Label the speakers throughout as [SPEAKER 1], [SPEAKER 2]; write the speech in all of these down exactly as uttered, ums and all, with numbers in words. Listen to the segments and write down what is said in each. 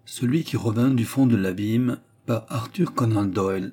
[SPEAKER 1] Celui qui revint du fond de l'abîme par Arthur Conan Doyle.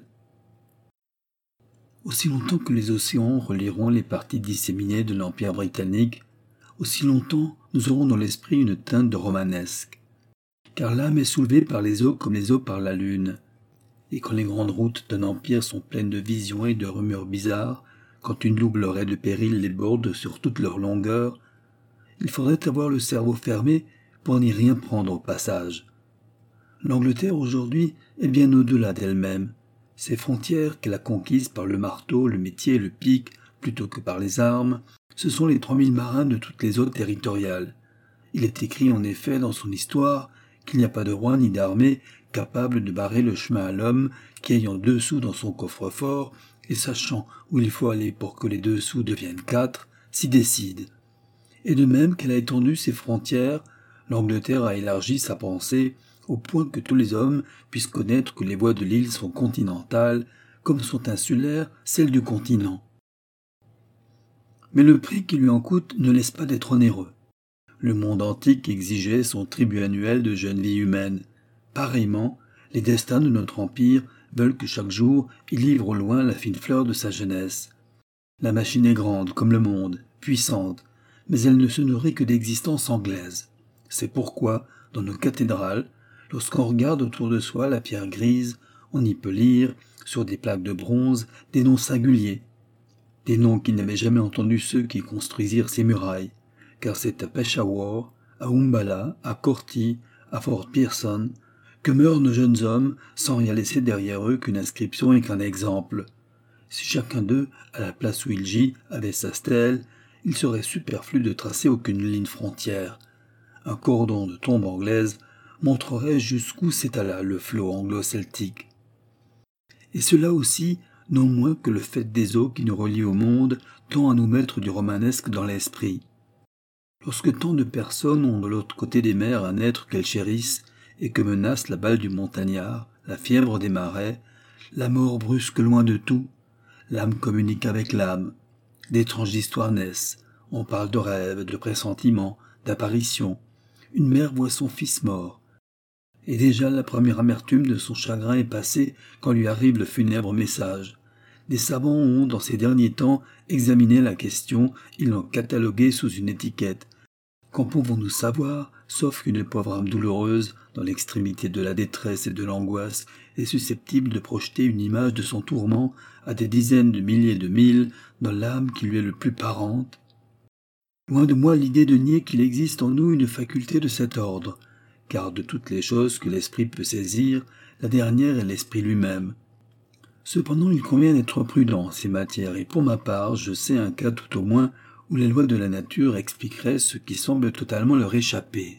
[SPEAKER 1] Aussi longtemps que les océans relieront les parties disséminées de l'Empire britannique, aussi longtemps nous aurons dans l'esprit une teinte de romanesque. Car l'âme est soulevée par les eaux comme les eaux par la lune. Et quand les grandes routes d'un empire sont pleines de visions et de rumeurs bizarres, quand une double raie de périls les borde sur toute leur longueur, il faudrait avoir le cerveau fermé pour n'y rien prendre au passage. L'Angleterre aujourd'hui est bien au-delà d'elle-même. Ses frontières qu'elle a conquises par le marteau, le métier et le pic, plutôt que par les armes, ce sont les trois mille marins de toutes les eaux territoriales. Il est écrit en effet dans son histoire qu'il n'y a pas de roi ni d'armée capable de barrer le chemin à l'homme qui, ayant deux sous dans son coffre-fort et sachant où il faut aller pour que les deux sous deviennent quatre, s'y décide. Et de même qu'elle a étendu ses frontières, l'Angleterre a élargi sa pensée au point que tous les hommes puissent connaître que les voies de l'île sont continentales, comme sont insulaires celles du continent. Mais le prix qui lui en coûte ne laisse pas d'être onéreux. Le monde antique exigeait son tribut annuel de jeune vie humaine. Pareillement, les destins de notre empire veulent que chaque jour il livre au loin la fine fleur de sa jeunesse. La machine est grande comme le monde, puissante, mais elle ne se nourrit que d'existence anglaise. C'est pourquoi, dans nos cathédrales, lorsqu'on regarde autour de soi la pierre grise, on y peut lire, sur des plaques de bronze, des noms singuliers. Des noms qui n'avaient jamais entendu ceux qui construisirent ces murailles, car c'est à Peshawar, à Umballa, à Corti, à Fort Pearson, que meurent nos jeunes hommes sans rien laisser derrière eux qu'une inscription et qu'un exemple. Si chacun d'eux, à la place où il gît, avait sa stèle, il serait superflu de tracer aucune ligne frontière. Un cordon de tombes anglaises montrerait jusqu'où s'étala le flot anglo-celtique. Et cela aussi, non moins que le fait des eaux qui nous relient au monde, tend à nous mettre du romanesque dans l'esprit. Lorsque tant de personnes ont de l'autre côté des mers un être qu'elles chérissent, et que menace la balle du montagnard, la fièvre des marais, la mort brusque loin de tout, l'âme communique avec l'âme. D'étranges histoires naissent, on parle de rêves, de pressentiments, d'apparitions. Une mère voit son fils mort. Et déjà la première amertume de son chagrin est passée quand lui arrive le funèbre message. Des savants ont, dans ces derniers temps, examiné la question, ils l'ont cataloguée sous une étiquette. Qu'en pouvons-nous savoir, sauf qu'une pauvre âme douloureuse, dans l'extrémité de la détresse et de l'angoisse, est susceptible de projeter une image de son tourment à des dizaines de milliers de milles dans l'âme qui lui est le plus parente? Loin de moi l'idée de nier qu'il existe en nous une faculté de cet ordre, car de toutes les choses que l'esprit peut saisir, la dernière est l'esprit lui-même. Cependant, il convient d'être prudent en ces matières, et pour ma part, je sais un cas tout au moins où les lois de la nature expliqueraient ce qui semble totalement leur échapper.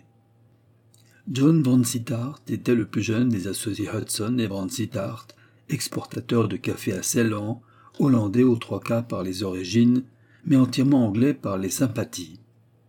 [SPEAKER 1] John Vansittart était le plus jeune des associés Hudson et Vansittart, exportateurs de café à Ceylan, hollandais aux trois quarts par les origines, mais entièrement anglais par les sympathies.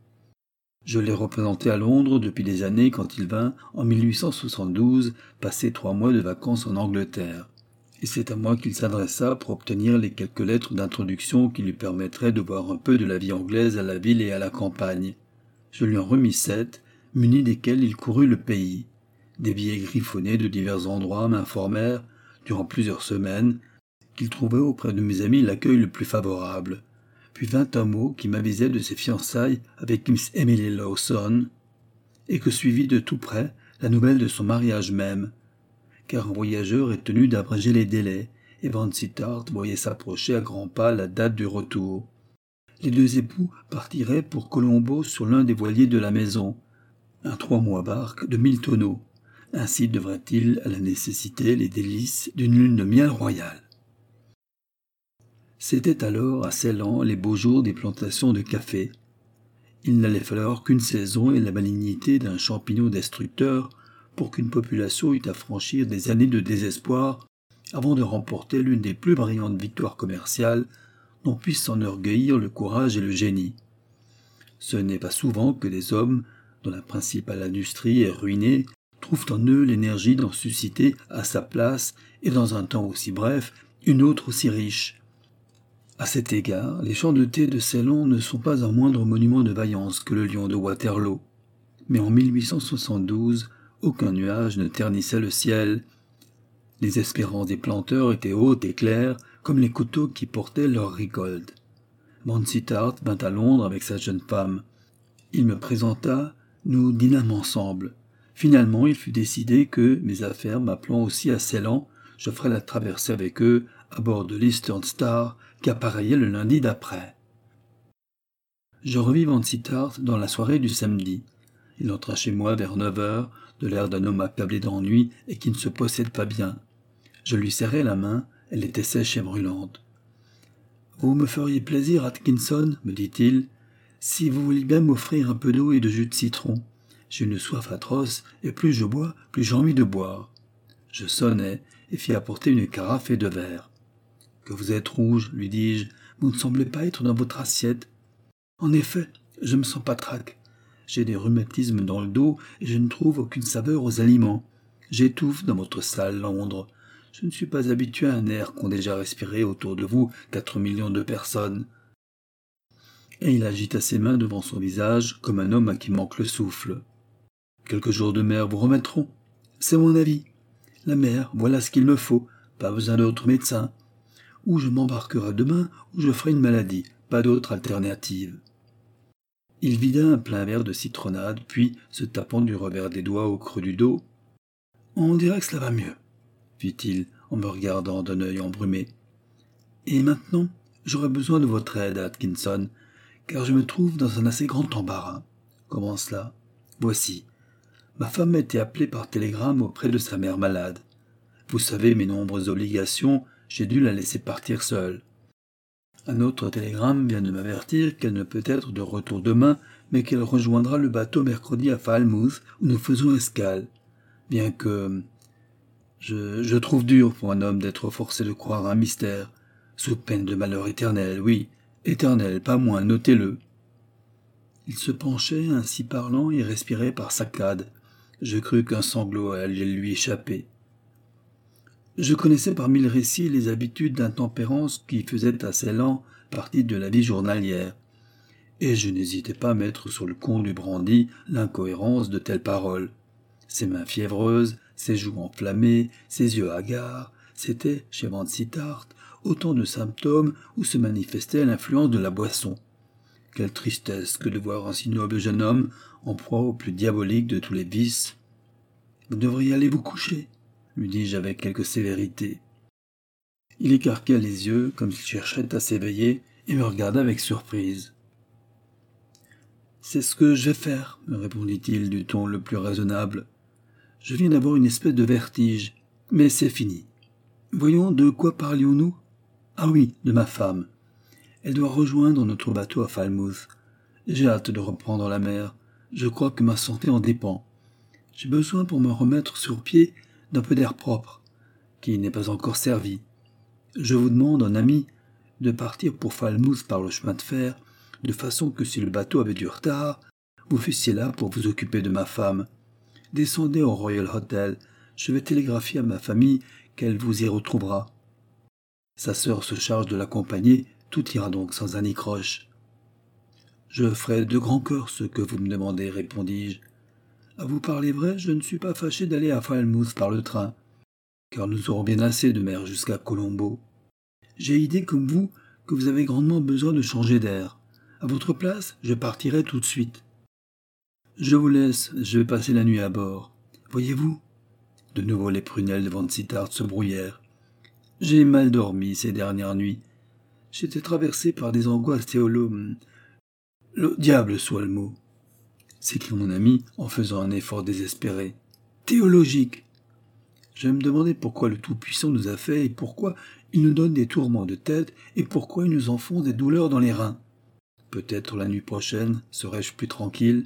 [SPEAKER 1] Je l'ai représenté à Londres depuis des années quand il vint, en mille huit cent soixante-douze, passer trois mois de vacances en Angleterre. Et c'est à moi qu'il s'adressa pour obtenir les quelques lettres d'introduction qui lui permettraient de voir un peu de la vie anglaise à la ville et à la campagne. Je lui en remis sept, munis desquels il courut le pays. Des billets griffonnés de divers endroits m'informèrent, durant plusieurs semaines, qu'il trouvait auprès de mes amis l'accueil le plus favorable. Puis vint un mot qui m'avisait de ses fiançailles avec Miss Emily Lawson, et que suivit de tout près la nouvelle de son mariage même, car un voyageur est tenu d'abréger les délais, et Vansittart voyait s'approcher à grands pas la date du retour. Les deux époux partiraient pour Colombo sur l'un des voiliers de la maison, un trois mois barque de mille tonneaux. Ainsi devrait-il à la nécessité les délices d'une lune de miel royale. C'étaient alors à Ceylan les beaux jours des plantations de café. Il n'allait falloir qu'une saison et la malignité d'un champignon destructeur pour qu'une population eût à franchir des années de désespoir avant de remporter l'une des plus brillantes victoires commerciales dont puissent s'enorgueillir le courage et le génie. Ce n'est pas souvent que des hommes, dont la principale industrie est ruinée, trouvent en eux l'énergie d'en susciter à sa place et dans un temps aussi bref une autre aussi riche. À cet égard, les champs de thé de Ceylan ne sont pas un moindre monument de vaillance que le lion de Waterloo. Mais en mille huit cent soixante-douze, Aucun nuage ne ternissait le ciel. Les espérances des planteurs étaient hautes et claires, comme les couteaux qui portaient leur récolte. Vansittart vint à Londres avec sa jeune femme. Il me présenta, nous dînâmes ensemble. Finalement, il fut décidé que, mes affaires m'appelant aussi à Ceylan, je ferais la traversée avec eux à bord de l'Eastern Star qui appareillait le lundi d'après. Je revis Vansittart dans la soirée du samedi. Il entra chez moi vers neuf heures, de l'air d'un homme accablé d'ennui et qui ne se possède pas bien. Je lui serrai la main, elle était sèche et brûlante. « Vous me feriez plaisir, Atkinson, me dit-il, si vous vouliez bien m'offrir un peu d'eau et de jus de citron. J'ai une soif atroce, et plus je bois, plus j'ai envie de boire. » Je sonnai et fis apporter une carafe et deux verres. « Que vous êtes rouge, lui dis-je, vous ne semblez pas être dans votre assiette. »« En effet, je me sens patraque. J'ai des rhumatismes dans le dos et je ne trouve aucune saveur aux aliments. J'étouffe dans votre sale Londres. Je ne suis pas habitué à un air qu'ont déjà respiré autour de vous quatre millions de personnes. » Et il agita ses mains devant son visage comme un homme à qui manque le souffle. « Quelques jours de mer vous remettront. C'est mon avis. La mer, voilà ce qu'il me faut, pas besoin d'autre médecin. Ou je m'embarquerai demain, ou je ferai une maladie, pas d'autre alternative. » Il vida un plein verre de citronnade, puis, se tapant du revers des doigts au creux du dos, « On dirait que cela va mieux, » fit-il en me regardant d'un œil embrumé. « Et maintenant, j'aurais besoin de votre aide, Atkinson, car je me trouve dans un assez grand embarras. » »« Comment cela ? » ?»« Voici. Ma femme a été appelée par télégramme auprès de sa mère malade. Vous savez mes nombreuses obligations, j'ai dû la laisser partir seule. Un autre télégramme vient de m'avertir qu'elle ne peut être de retour demain, mais qu'elle rejoindra le bateau mercredi à Falmouth, où nous faisons escale. Bien que... Je, je trouve dur pour un homme d'être forcé de croire un mystère, sous peine de malheur éternel, oui, éternel, pas moins, notez-le. Il se penchait, ainsi parlant, et respirait par saccades. Je crus qu'un sanglot allait lui échapper. Je connaissais par mille récits les habitudes d'intempérance qui faisaient à Ceylan partie de la vie journalière, et je n'hésitais pas à mettre sur le compte du brandy l'incohérence de telles paroles. Ses mains fiévreuses, ses joues enflammées, ses yeux hagards, c'étaient, chez Vansittart, autant de symptômes où se manifestait l'influence de la boisson. Quelle tristesse que de voir un si noble jeune homme en proie au plus diabolique de tous les vices. « Vous devriez aller vous coucher, » lui dis-je avec quelque sévérité. Il écarquait les yeux comme s'il cherchait à s'éveiller et me regarda avec surprise. « C'est ce que je vais faire, » me répondit-il du ton le plus raisonnable. « Je viens d'avoir une espèce de vertige, mais c'est fini. Voyons, de quoi parlions-nous ? Ah oui, de ma femme. Elle doit rejoindre notre bateau à Falmouth. J'ai hâte de reprendre la mer. Je crois que ma santé en dépend. J'ai besoin pour me remettre sur pied d'un peu d'air propre, qui n'est pas encore servi. Je vous demande, un ami, de partir pour Falmouth par le chemin de fer, de façon que si le bateau avait du retard, vous fussiez là pour vous occuper de ma femme. Descendez au Royal Hotel, je vais télégraphier à ma famille qu'elle vous y retrouvera. Sa sœur se charge de l'accompagner, tout ira donc sans anicroche. Je ferai de grand cœur ce que vous me demandez, répondis-je. À vous parler vrai, je ne suis pas fâché d'aller à Falmouth par le train, car nous aurons bien assez de mer jusqu'à Colombo. J'ai idée, comme vous, que vous avez grandement besoin de changer d'air. À votre place, je partirai tout de suite. Je vous laisse, je vais passer la nuit à bord. Voyez-vous ? De nouveau les prunelles de Vansittart se brouillèrent. J'ai mal dormi ces dernières nuits. J'étais traversé par des angoisses théolo... Le diable soit le mot, s'écria mon ami en faisant un effort désespéré. Théologique. Je me demandais pourquoi le Tout-Puissant nous a fait et pourquoi il nous donne des tourments de tête et pourquoi il nous enfonce des douleurs dans les reins. Peut-être la nuit prochaine serai-je plus tranquille.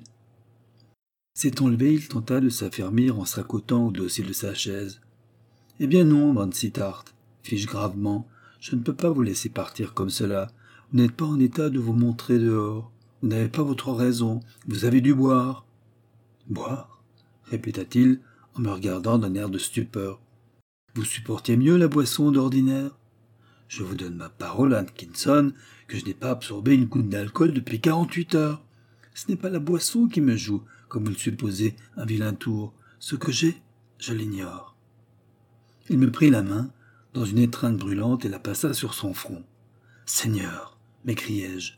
[SPEAKER 1] S'étant levé, il tenta de s'affermir en s'accotant au dossier de sa chaise. « Eh bien non, Vansittart, fis-je gravement, je ne peux pas vous laisser partir comme cela. Vous n'êtes pas en état de vous montrer dehors. Vous n'avez pas votre raison. Vous avez dû boire. »« Boire » répéta-t-il en me regardant d'un air de stupeur. « Vous supportiez mieux la boisson d'ordinaire ? Je vous donne ma parole, Atkinson, que je n'ai pas absorbé une goutte d'alcool depuis quarante-huit heures. Ce n'est pas la boisson qui me joue, comme vous le supposez, un vilain tour. Ce que j'ai, je l'ignore. Il me prit la main dans une étreinte brûlante et la passa sur son front. « Seigneur !» m'écriai-je.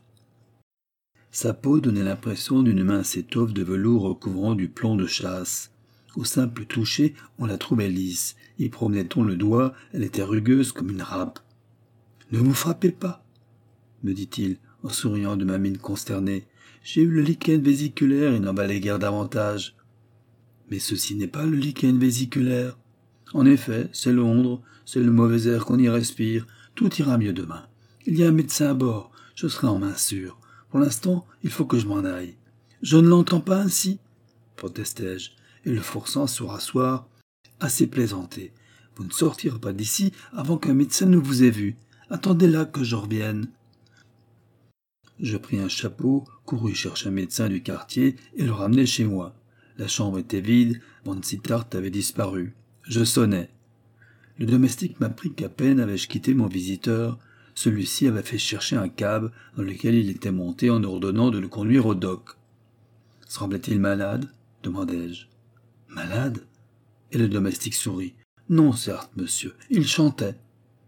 [SPEAKER 1] Sa peau donnait l'impression d'une mince étoffe de velours recouvrant du plomb de chasse. Au simple toucher, on la trouvait lisse. Y promenait-on le doigt, elle était rugueuse comme une râpe. « Ne vous frappez pas !» me dit-il, en souriant de ma mine consternée. « J'ai eu le lichen vésiculaire et n'en valait guère davantage. » « Mais ceci n'est pas le lichen vésiculaire. En effet, c'est Londres, c'est le mauvais air qu'on y respire. Tout ira mieux demain. Il y a un médecin à bord, je serai en main sûre. Pour l'instant, il faut que je m'en aille. »« Je ne l'entends pas ainsi, » protestai-je, et le forçant à se rasseoir, assez plaisanté. « Vous ne sortirez pas d'ici avant qu'un médecin ne vous ait vu. Attendez là que je revienne. » Je pris un chapeau, courus chercher un médecin du quartier et le ramenai chez moi. La chambre était vide, Van Sittart avait disparu. Je sonnai. Le domestique m'apprit qu'à peine avais-je quitté mon visiteur, celui-ci avait fait chercher un cab dans lequel il était monté en ordonnant de le conduire au dock. « Semblait-il malade ?» demandai-je. « Malade ?» Et le domestique sourit. « Non, certes, monsieur, il chantait. »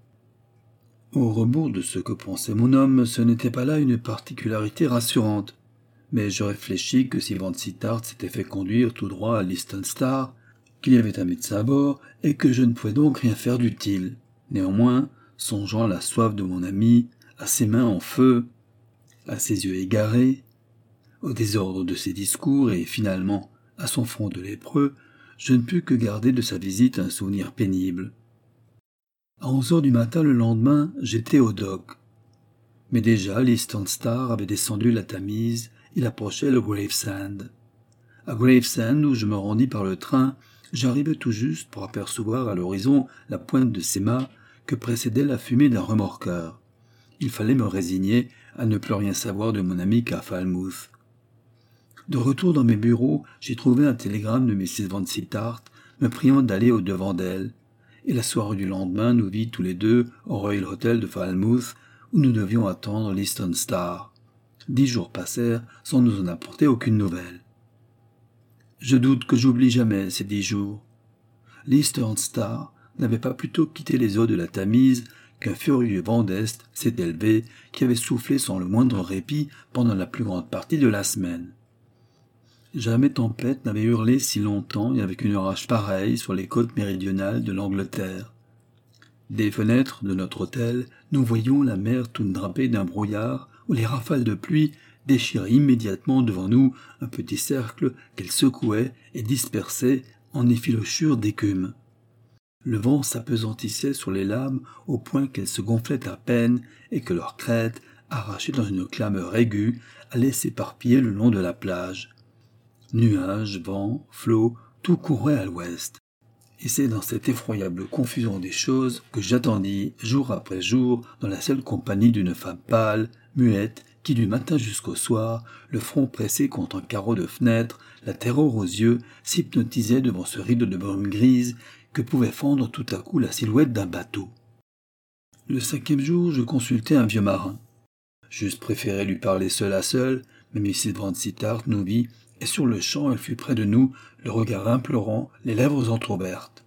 [SPEAKER 1] Au rebours de ce que pensait mon homme, ce n'était pas là une particularité rassurante. Mais je réfléchis que si Van Sittart s'était fait conduire tout droit à l'Eastern Star, qu'il y avait un médecin à bord, et que je ne pouvais donc rien faire d'utile. Néanmoins, songeant à la soif de mon ami, à ses mains en feu, à ses yeux égarés, au désordre de ses discours et finalement à son front de lépreux, je ne pus que garder de sa visite un souvenir pénible. À onze heures du matin le lendemain, j'étais au dock. Mais déjà l'Eastern Star avait descendu la Tamise, il approchait le Gravesend. À Gravesend, où je me rendis par le train, j'arrivai tout juste pour apercevoir à l'horizon la pointe de ces mâts que précédait la fumée d'un remorqueur. Il fallait me résigner à ne plus rien savoir de mon ami qu'à Falmouth. De retour dans mes bureaux, j'y trouvai un télégramme de Missus Van Sittart me priant d'aller au-devant d'elle, et la soirée du lendemain nous vit tous les deux au Royal Hotel de Falmouth, où nous devions attendre l'Eastern Star. Dix jours passèrent sans nous en apporter aucune nouvelle. Je doute que j'oublie jamais ces dix jours. L'Eastern Star n'avait pas plutôt quitté les eaux de la Tamise qu'un furieux vent d'est s'est élevé qui avait soufflé sans le moindre répit pendant la plus grande partie de la semaine. Jamais tempête n'avait hurlé si longtemps et avec une rage pareille sur les côtes méridionales de l'Angleterre. Des fenêtres de notre hôtel, nous voyions la mer toute drapée d'un brouillard où les rafales de pluie déchiraient immédiatement devant nous un petit cercle qu'elles secouaient et dispersaient en effilochures d'écume. Le vent s'apesantissait sur les lames au point qu'elles se gonflaient à peine et que leurs crêtes, arrachées dans une clameur aiguë, allaient s'éparpiller le long de la plage. Nuages, vent, flots, tout courait à l'ouest. Et c'est dans cette effroyable confusion des choses que j'attendis, jour après jour, dans la seule compagnie d'une femme pâle, muette, qui du matin jusqu'au soir, le front pressé contre un carreau de fenêtre, la terreur aux yeux, s'hypnotisait devant ce rideau de brume grise que pouvait fendre tout à coup la silhouette d'un bateau. Le cinquième jour, je consultai un vieux marin. J'eusse préféré lui parler seul à seul, mais Missus Van Sittart nous vit, et sur le champ elle fut près de nous, le regard implorant, les lèvres entr'ouvertes.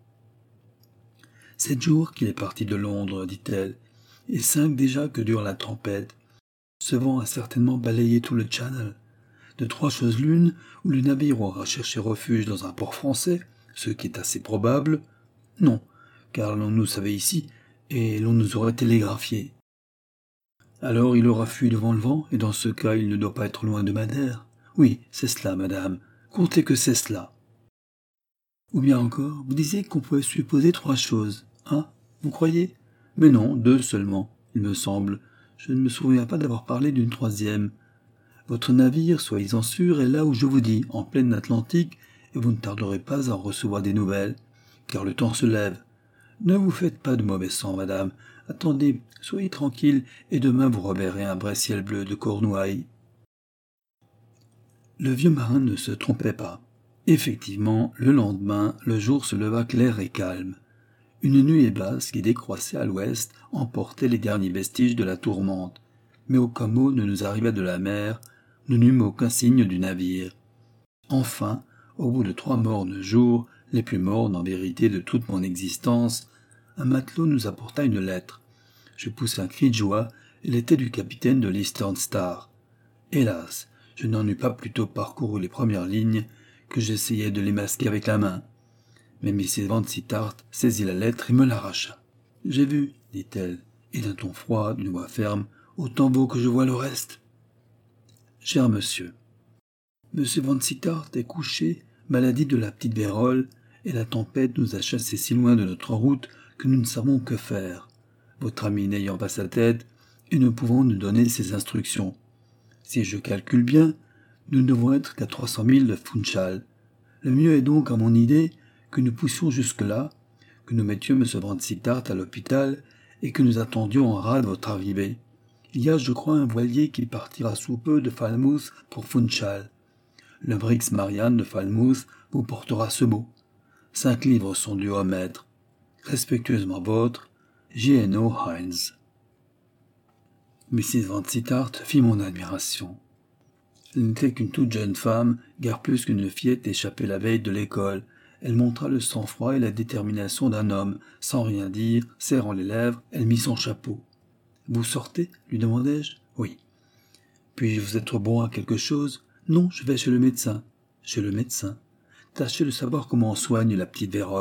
[SPEAKER 1] « Sept jours qu'il est parti de Londres, dit-elle, et cinq déjà que dure la tempête. Ce vent a certainement balayé tout le Channel. De trois choses l'une, ou le navire aura cherché refuge dans un port français, ce qui est assez probable. Non, car l'on nous savait ici, et l'on nous aurait télégraphié. Alors il aura fui devant le vent, et dans ce cas il ne doit pas être loin de Madère. Oui, c'est cela, madame. Comptez que c'est cela. Ou bien encore, vous disiez qu'on pouvait supposer trois choses. Hein, vous croyez? Mais non, deux seulement, il me semble. Je ne me souviens pas d'avoir parlé d'une troisième. Votre navire, soyez-en sûr, est là où je vous dis, en pleine Atlantique, et vous ne tarderez pas à en recevoir des nouvelles, car le temps se lève. Ne vous faites pas de mauvais sang, madame. Attendez, soyez tranquille, et demain vous reverrez un vrai ciel bleu de Cornouailles. Le vieux marin ne se trompait pas. Effectivement, le lendemain, le jour se leva clair et calme. Une nuée basse qui décroissait à l'ouest emportait les derniers vestiges de la tourmente, mais aucun mot ne nous arriva de la mer, nous n'eûmes aucun signe du navire. Enfin, au bout de trois mornes jours, les plus mornes en vérité de toute mon existence, un matelot nous apporta une lettre. Je poussai un cri de joie, elle était du capitaine de l'Eastern Star. Hélas, je n'en eus pas plutôt parcouru les premières lignes que j'essayais de les masquer avec la main. Mais missus Van Sittart saisit la lettre et me l'arracha. « J'ai vu, dit-elle, et d'un ton froid, d'une voix ferme, « autant vaut que je vois le reste. » Cher monsieur, monsieur Van Sittart est couché, maladie de la petite vérole, et la tempête nous a chassés si loin de notre route que nous ne savons que faire. Votre ami n'ayant pas sa tête, et ne pouvant nous donner ses instructions. Si je calcule bien, nous ne devons être qu'à trois cents milles de Funchal. Le mieux est donc, à mon idée, que nous poussions jusque-là, que nous mettions M. Van Sittart à l'hôpital et que nous attendions en rade votre arrivée. Il y a, je crois, un voilier qui partira sous peu de Falmouth pour Funchal. Le Brix Marianne de Falmouth vous portera ce mot. Cinq livres sont dus au maître. Respectueusement votre, J N O Hines. missus Van Sittart fit mon admiration. Elle n'était qu'une toute jeune femme, guère plus qu'une fillette échappée la veille de l'école. Elle montra le sang-froid et la détermination d'un homme. Sans rien dire, serrant les lèvres, elle mit son chapeau. « Vous sortez » lui demandai-je. « Oui. »« Puis-je vous être bon à quelque chose ?»« Non, je vais chez le médecin. »« Chez le médecin. Tâchez de savoir comment on soigne la petite vérole. »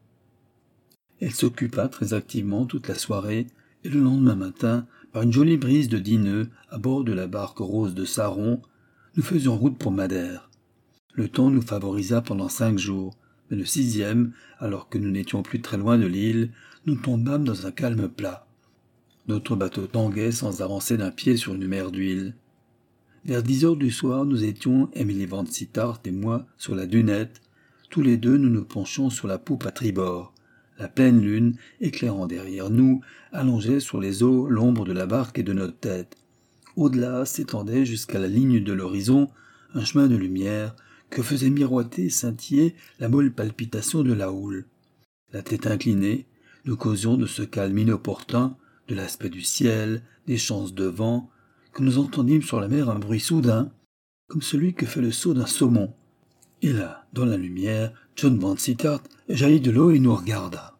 [SPEAKER 1] Elle s'occupa très activement toute la soirée, et le lendemain matin, par une jolie brise de dix nœuds, à bord de la barque rose de Saron, nous faisions route pour Madère. Le temps nous favorisa pendant cinq jours, mais le sixième, alors que nous n'étions plus très loin de l'île, nous tombâmes dans un calme plat. Notre bateau tanguait sans avancer d'un pied sur une mer d'huile. Vers dix heures du soir, nous étions, Emily Van Sittart et moi, sur la dunette. Tous les deux, nous nous penchions sur la poupe à tribord. La pleine lune, éclairant derrière nous, allongeait sur les eaux l'ombre de la barque et de notre tête. Au-delà s'étendait jusqu'à la ligne de l'horizon un chemin de lumière que faisait miroiter et scintiller la molle palpitation de la houle. La tête inclinée, nous causions de ce calme inopportun, de l'aspect du ciel, des chances de vent, que nous entendîmes sur la mer un bruit soudain, comme celui que fait le saut d'un saumon. Et là, dans la lumière, John Van Sittart jaillit de l'eau et nous regarda.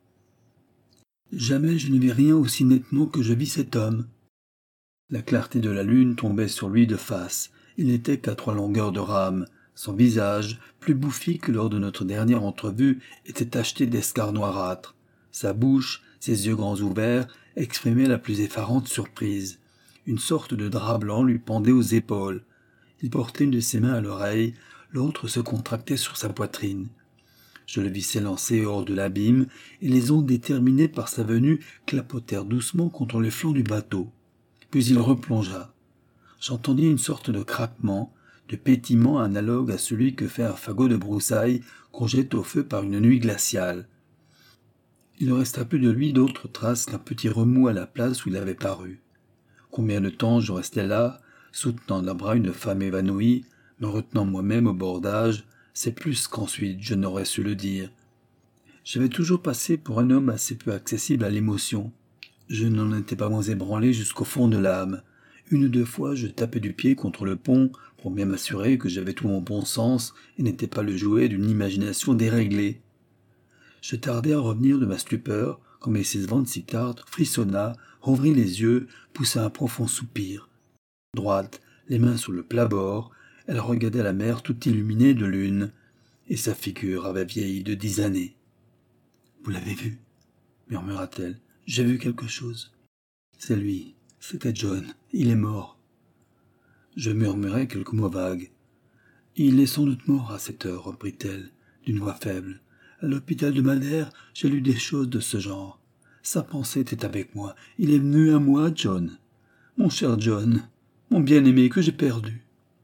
[SPEAKER 1] Jamais je ne vis rien aussi nettement que je vis cet homme. La clarté de la lune tombait sur lui de face. Il n'était qu'à trois longueurs de rame. Son visage, plus bouffi que lors de notre dernière entrevue, était tacheté d'escarres noirâtres. Sa bouche, ses yeux grands ouverts, exprimaient la plus effarante surprise. Une sorte de drap blanc lui pendait aux épaules. Il portait une de ses mains à l'oreille, l'autre se contractait sur sa poitrine. Je le vis s'élancer hors de l'abîme, et les ondes déterminées par sa venue clapotèrent doucement contre les flancs du bateau. Puis il replongea. J'entendis une sorte de craquement, de pétillement analogue à celui que fait un fagot de broussailles qu'on jette au feu par une nuit glaciale. Il ne resta plus de lui d'autres traces qu'un petit remous à la place où il avait paru. Combien de temps je restai là, soutenant d'un bras une femme évanouie, me retenant moi-même au bordage, c'est plus qu'ensuite je n'aurais su le dire. J'avais toujours passé pour un homme assez peu accessible à l'émotion. Je n'en étais pas moins ébranlé jusqu'au fond de l'âme. Une ou deux fois, je tapais du pied contre le pont pour bien m'assurer que j'avais tout mon bon sens et n'étais pas le jouet d'une imagination déréglée. Je tardais à revenir de ma stupeur quand missus Van Sittart frissonna, rouvrit les yeux, poussa un profond soupir. Droite, les mains sur le plat-bord, elle regardait la mer toute illuminée de lune, et sa figure avait vieilli de dix années. « Vous l'avez vu ?» murmura-t-elle. « J'ai vu quelque chose. »« C'est lui, c'était John, il est mort. » Je murmurai quelques mots vagues. « Il est sans doute mort à cette heure, reprit-elle, d'une voix faible. À l'hôpital de Madère, j'ai lu des choses de ce genre. Sa pensée était avec moi. Il est venu à moi, John. Mon cher John, mon bien-aimé que j'ai perdu. »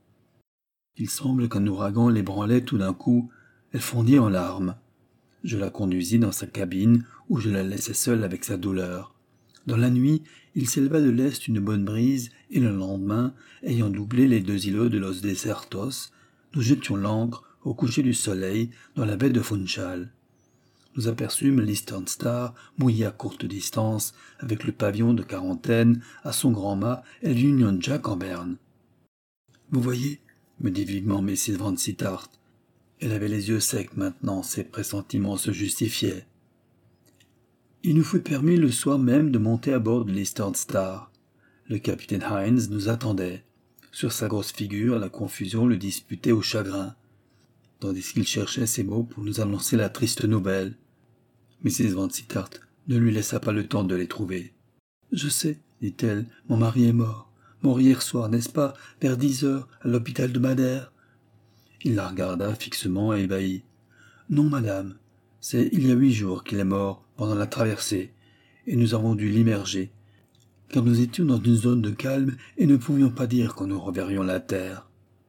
[SPEAKER 1] Il semble qu'un ouragan l'ébranlait tout d'un coup. Elle fondit en larmes. Je la conduisis dans sa cabine, où je la laissai seule avec sa douleur. Dans la nuit, il s'éleva de l'est une bonne brise, et le lendemain, ayant doublé les deux îlots de Los Desertos, nous jetions l'ancre au coucher du soleil dans la baie de Funchal. Nous aperçûmes l'Eastern Star mouillée à courte distance, avec le pavillon de quarantaine à son grand mât et l'Union Jack en berne. « Vous voyez » me dit vivement missus Van Sittart. Elle avait les yeux secs maintenant, ses pressentiments se justifiaient. Il nous fut permis le soir même de monter à bord de l'Eastern Star. Le capitaine Hines nous attendait. Sur sa grosse figure, la confusion le disputait au chagrin, tandis qu'il cherchait ses mots pour nous annoncer la triste nouvelle. missus Vansittart ne lui laissa pas le temps de les trouver. « Je sais, dit-elle, mon mari est mort. Mort hier soir, n'est-ce pas, vers dix heures, à l'hôpital de Madère ?» Il la regarda fixement et ébahi. « Non, madame, c'est il y a huit jours qu'il est mort pendant la traversée, et nous avons dû l'immerger, car nous étions dans une zone de calme et ne pouvions pas dire quand nous reverrions la terre. »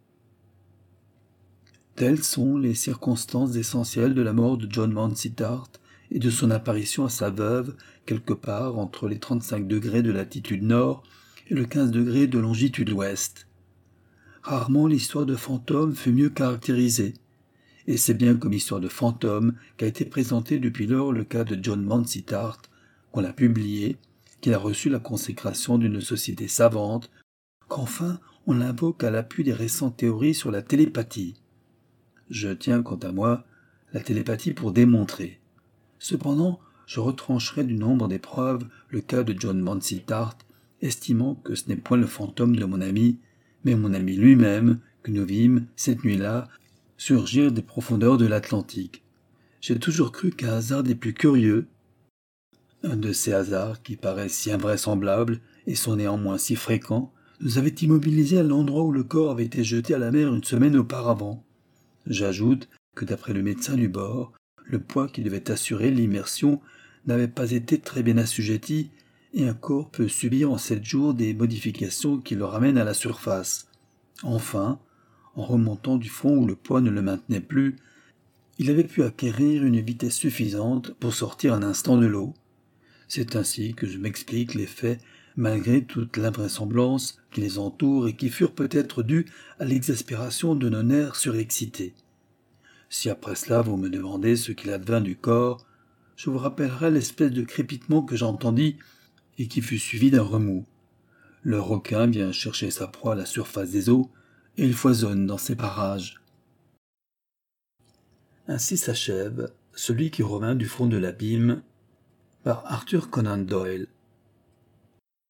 [SPEAKER 1] Telles sont les circonstances essentielles de la mort de John Vansittart et de son apparition à sa veuve quelque part entre les trente-cinq degrés de latitude nord et le quinze degrés de longitude ouest. Rarement l'histoire de fantôme fut mieux caractérisée, et c'est bien comme histoire de fantôme qu'a été présenté depuis lors le cas de John Vansittart, qu'on l'a publié, qu'il a reçu la consécration d'une société savante, qu'enfin on l'invoque à l'appui des récentes théories sur la télépathie. Je tiens, quant à moi, la télépathie pour démontrer. Cependant, je retrancherai du nombre des preuves le cas de John Vansittart, estimant que ce n'est point le fantôme de mon ami, mais mon ami lui-même, que nous vîmes, cette nuit-là, surgir des profondeurs de l'Atlantique. J'ai toujours cru qu'un hasard des plus curieux, un de ces hasards qui paraissent si invraisemblables et sont néanmoins si fréquents, nous avait immobilisés à l'endroit où le corps avait été jeté à la mer une semaine auparavant. J'ajoute que d'après le médecin du bord, le poids qui devait assurer l'immersion n'avait pas été très bien assujetti, et un corps peut subir en sept jours des modifications qui le ramènent à la surface. Enfin, en remontant du fond où le poids ne le maintenait plus, il avait pu acquérir une vitesse suffisante pour sortir un instant de l'eau. C'est ainsi que je m'explique les faits, malgré toute l'invraisemblance qui les entoure et qui furent peut-être dus à l'exaspération de nos nerfs surexcités. Si après cela vous me demandez ce qu'il advint du corps, je vous rappellerai l'espèce de crépitement que j'entendis et qui fut suivi d'un remous. Le requin vient chercher sa proie à la surface des eaux, et il foisonne dans ces parages. Ainsi s'achève Celui qui revint du fond de l'abîme par Arthur Conan Doyle.